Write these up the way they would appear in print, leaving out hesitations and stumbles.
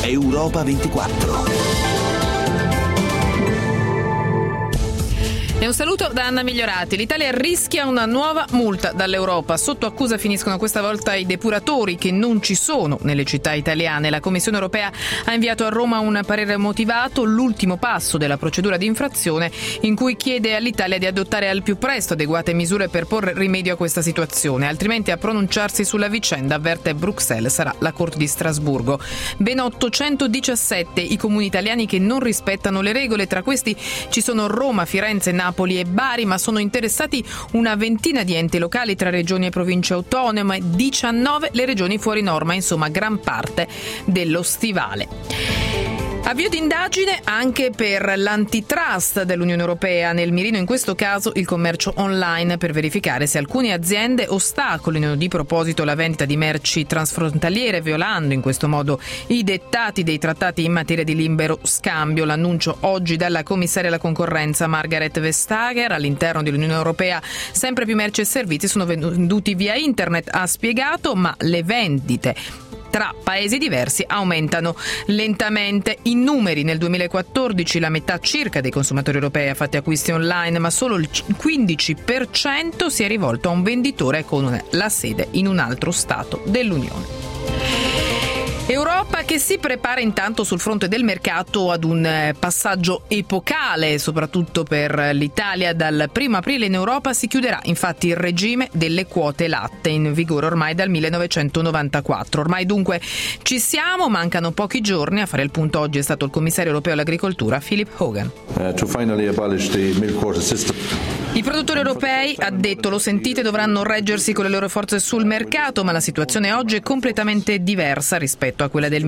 Europa 24. E un saluto da Anna Migliorati. L'Italia rischia una nuova multa dall'Europa. Sotto accusa finiscono questa volta i depuratori che non ci sono nelle città italiane. La Commissione europea ha inviato a Roma un parere motivato, l'ultimo passo della procedura di infrazione, in cui chiede all'Italia di adottare al più presto adeguate misure per porre rimedio a questa situazione. Altrimenti a pronunciarsi sulla vicenda, avverte Bruxelles, sarà la Corte di Strasburgo. Ben 817 i comuni italiani che non rispettano le regole. Tra questi ci sono Roma, Firenze, Napoli e Bari, ma sono interessati una ventina di enti locali tra regioni e province autonome, 19 le regioni fuori norma, insomma gran parte dello stivale. Avvio di indagine anche per l'antitrust dell'Unione Europea, nel mirino in questo caso il commercio online, per verificare se alcune aziende ostacolino di proposito la vendita di merci transfrontaliere, violando in questo modo i dettati dei trattati in materia di libero scambio. L'annuncio oggi dalla commissaria alla concorrenza Margrethe Vestager. All'interno dell'Unione Europea sempre più merci e servizi sono venduti via internet, ha spiegato, ma le vendite tra paesi diversi aumentano lentamente. In numeri, nel 2014 la metà circa dei consumatori europei ha fatto acquisti online, ma solo il 15% si è rivolto a un venditore con la sede in un altro stato dell'Unione. Europa che si prepara intanto sul fronte del mercato ad un passaggio epocale, soprattutto per l'Italia. Dal 1 aprile in Europa si chiuderà infatti il regime delle quote latte, in vigore ormai dal 1994. Ormai dunque ci siamo, mancano pochi giorni. A fare il punto oggi è stato il commissario europeo all'agricoltura Philip Hogan. I produttori europei, ha detto, lo sentite, dovranno reggersi con le loro forze sul mercato, ma la situazione oggi è completamente diversa rispetto a quella del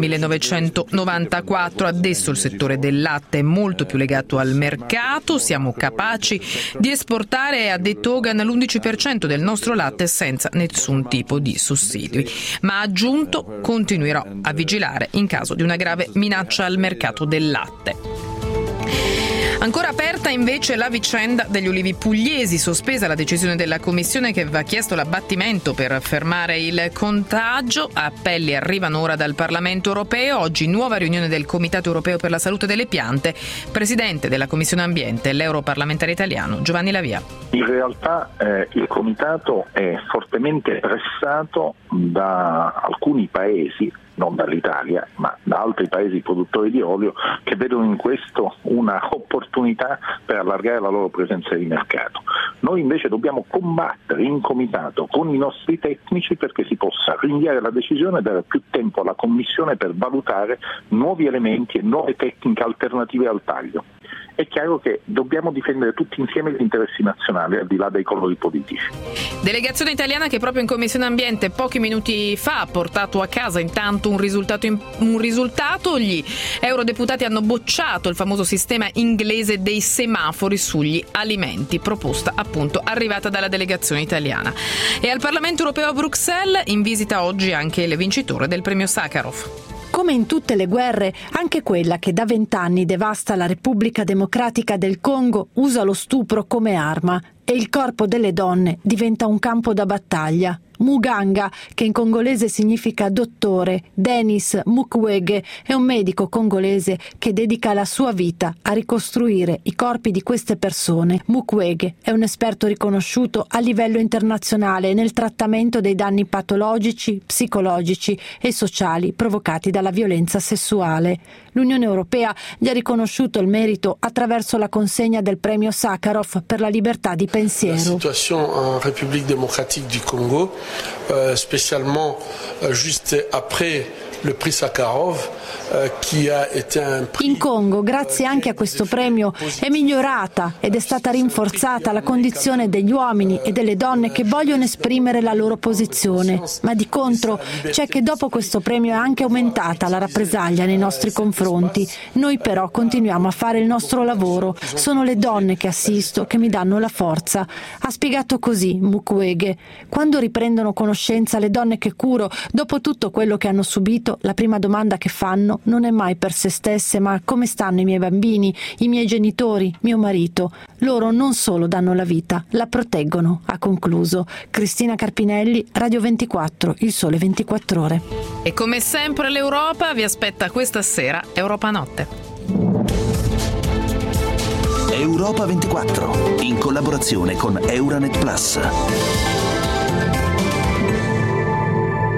1994. Adesso il settore del latte è molto più legato al mercato, siamo capaci di esportare, ha detto Hogan, l'11% del nostro latte senza nessun tipo di sussidi. Ma ha aggiunto, continuerò a vigilare in caso di una grave minaccia al mercato del latte. Ancora aperta invece la vicenda degli ulivi pugliesi, sospesa la decisione della Commissione che aveva chiesto l'abbattimento per fermare il contagio. Appelli arrivano ora dal Parlamento europeo. Oggi nuova riunione del Comitato europeo per la salute delle piante. Presidente della Commissione Ambiente, l'europarlamentare italiano Giovanni La Via. In realtà il Comitato è fortemente pressato da alcuni paesi, non dall'Italia, ma da altri paesi produttori di olio, che vedono in questo una opportunità per allargare la loro presenza di mercato. Noi invece dobbiamo combattere in comitato con i nostri tecnici perché si possa rinviare la decisione e dare più tempo alla Commissione per valutare nuovi elementi e nuove tecniche alternative al taglio. È chiaro che dobbiamo difendere tutti insieme gli interessi nazionali, al di là dei colori politici. Delegazione italiana che proprio in Commissione Ambiente pochi minuti fa ha portato a casa intanto un risultato. Gli eurodeputati hanno bocciato il famoso sistema inglese dei semafori sugli alimenti, proposta appunto arrivata dalla delegazione italiana. E al Parlamento europeo a Bruxelles in visita oggi anche il vincitore del premio Sakharov. Come in tutte le guerre, anche quella che da 20 anni devasta la Repubblica Democratica del Congo usa lo stupro come arma e il corpo delle donne diventa un campo da battaglia. Muganga, che in congolese significa dottore, Denis Mukwege, è un medico congolese che dedica la sua vita a ricostruire i corpi di queste persone. Mukwege è un esperto riconosciuto a livello internazionale nel trattamento dei danni patologici, psicologici e sociali provocati dalla violenza sessuale. L'Unione Europea gli ha riconosciuto il merito attraverso la consegna del premio Sakharov per la libertà di pensiero. La situation en République démocratique du Congo, spécialement juste après le prix Sakharov, in Congo, grazie anche a questo premio, è migliorata ed è stata rinforzata la condizione degli uomini e delle donne che vogliono esprimere la loro posizione, ma di contro c'è che dopo questo premio è anche aumentata la rappresaglia nei nostri confronti. Noi però continuiamo a fare il nostro lavoro, sono le donne che assisto che mi danno la forza. Ha spiegato così Mukwege: quando riprendono conoscenza le donne che curo, dopo tutto quello che hanno subito, marito, la prima domanda che fanno non è mai per se stesse, ma come stanno i miei bambini, i miei genitori, mio marito. Loro non solo danno la vita, la proteggono, ha concluso. Cristina Carpinelli, Radio 24, Il Sole 24 Ore. E come sempre l'Europa vi aspetta questa sera Europa Notte. Europa 24, in collaborazione con Euranet Plus.